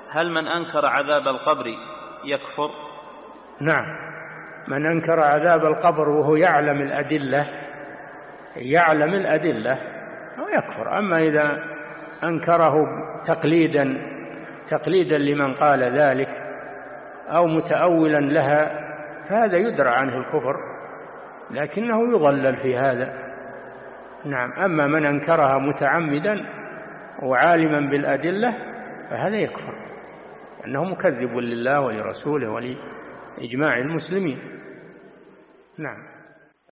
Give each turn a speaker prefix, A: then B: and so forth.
A: هل من أنكر عذاب القبر يكفر؟
B: نعم، من أنكر عذاب القبر وهو يعلم الأدلة يكفر. أما إذا أنكره تقليدا لمن قال ذلك أو متأولا لها فهذا يدرى عنه الكفر، لكنه يضلل في هذا. نعم. أما من أنكرها متعمدا وعالما بالأدلة فهذا يكفر، أنه مكذب لله ولرسوله ولإجماع المسلمين. نعم.